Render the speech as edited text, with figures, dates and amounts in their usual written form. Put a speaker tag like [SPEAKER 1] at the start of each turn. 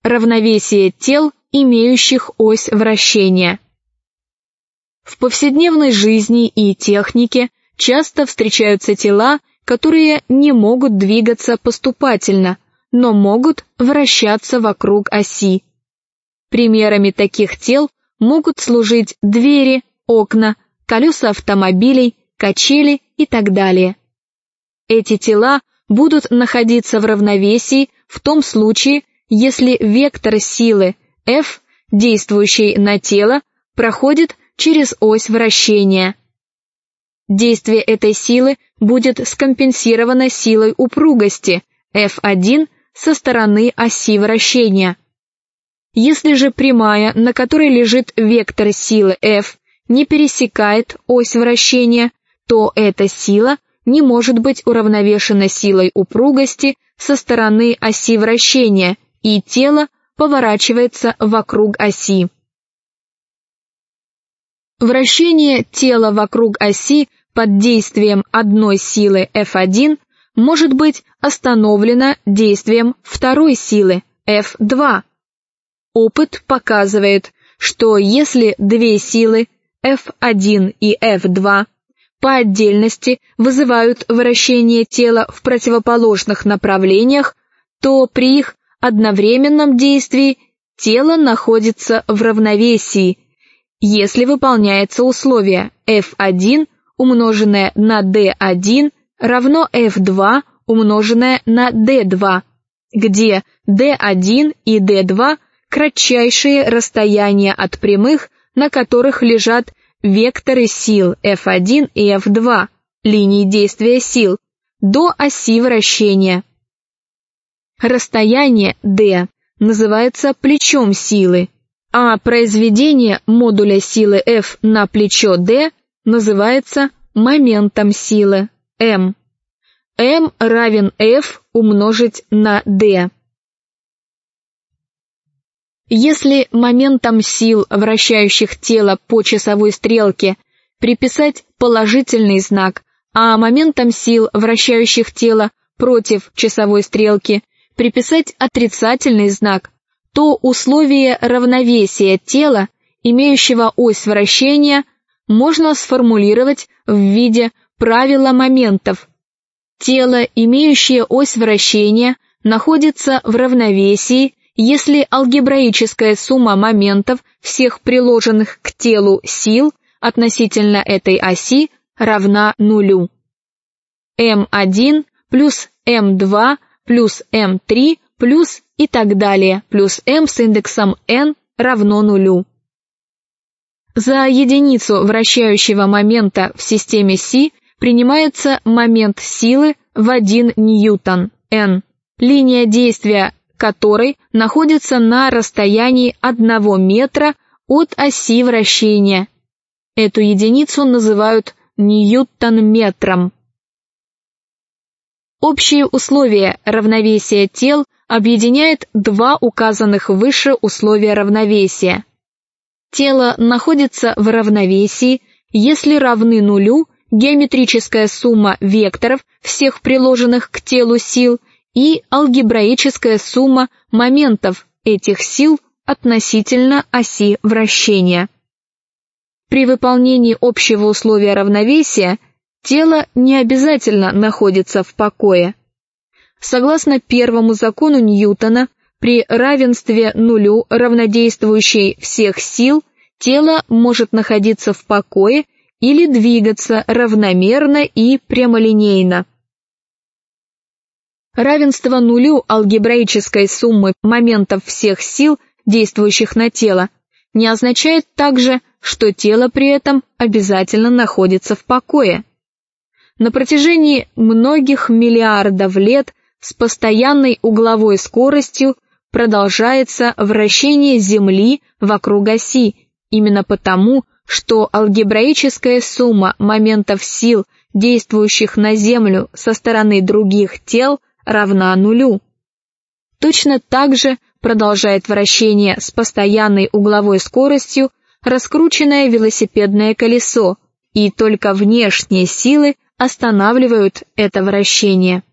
[SPEAKER 1] равновесие тел, имеющих ось вращения. В повседневной жизни и технике часто встречаются тела, которые не могут двигаться поступательно, но могут вращаться вокруг оси. Примерами таких тел могут служить двери, окна, колеса автомобилей, качели и так далее. Эти тела будут находиться в равновесии в том случае, если вектор силы F, действующий на тело, проходит через ось вращения. Действие этой силы будет скомпенсировано силой упругости F1 со стороны оси вращения. Если же прямая, на которой лежит вектор силы F, не пересекает ось вращения, то эта сила не может быть уравновешена силой упругости со стороны оси вращения, и тело поворачивается вокруг оси. Вращение тела вокруг оси под действием одной силы F1 может быть остановлено действием второй силы F2. Опыт показывает, что если две силы F1 и F2 по отдельности вызывают вращение тела в противоположных направлениях, то при их одновременном действии тело находится в равновесии, если выполняется условие F1 умноженное на D1 равно F2 умноженное на D2, где D1 и D2 кратчайшие расстояния от прямых, на которых лежат векторы сил F1 и F2, линии действия сил, до оси вращения. Расстояние D называется плечом силы, а произведение модуля силы F на плечо D называется моментом силы M. M равен F умножить на D. Если моментом сил, вращающих тело по часовой стрелке, приписать положительный знак, а моментом сил, вращающих тело против часовой стрелки, приписать отрицательный знак, то условие равновесия тела, имеющего ось вращения, можно сформулировать в виде правила моментов. Тело, имеющее ось вращения, находится в равновесии, если алгебраическая сумма моментов всех приложенных к телу сил относительно этой оси равна нулю. m1 плюс m2 плюс m3 плюс и так далее, плюс m с индексом n равно нулю. За единицу вращающего момента в системе Си принимается момент силы в 1 ньютон, n, линия действия которой находится на расстоянии 1 метра от оси вращения. Эту единицу называют ньютон-метром. Общие условия равновесия тел объединяет два указанных выше условия равновесия. Тело находится в равновесии, если равны нулю геометрическая сумма векторов всех приложенных к телу сил и алгебраическая сумма моментов этих сил относительно оси вращения. При выполнении общего условия равновесия тело не обязательно находится в покое. Согласно первому закону Ньютона, при равенстве нулю равнодействующей всех сил тело может находиться в покое или двигаться равномерно и прямолинейно. Равенство нулю алгебраической суммы моментов всех сил, действующих на тело, не означает также, что тело при этом обязательно находится в покое. На протяжении многих миллиардов лет с постоянной угловой скоростью продолжается вращение Земли вокруг оси, именно потому, что алгебраическая сумма моментов сил, действующих на Землю со стороны других тел, равна нулю. Точно так же продолжает вращение с постоянной угловой скоростью раскрученное велосипедное колесо, и только внешние силы останавливают это вращение.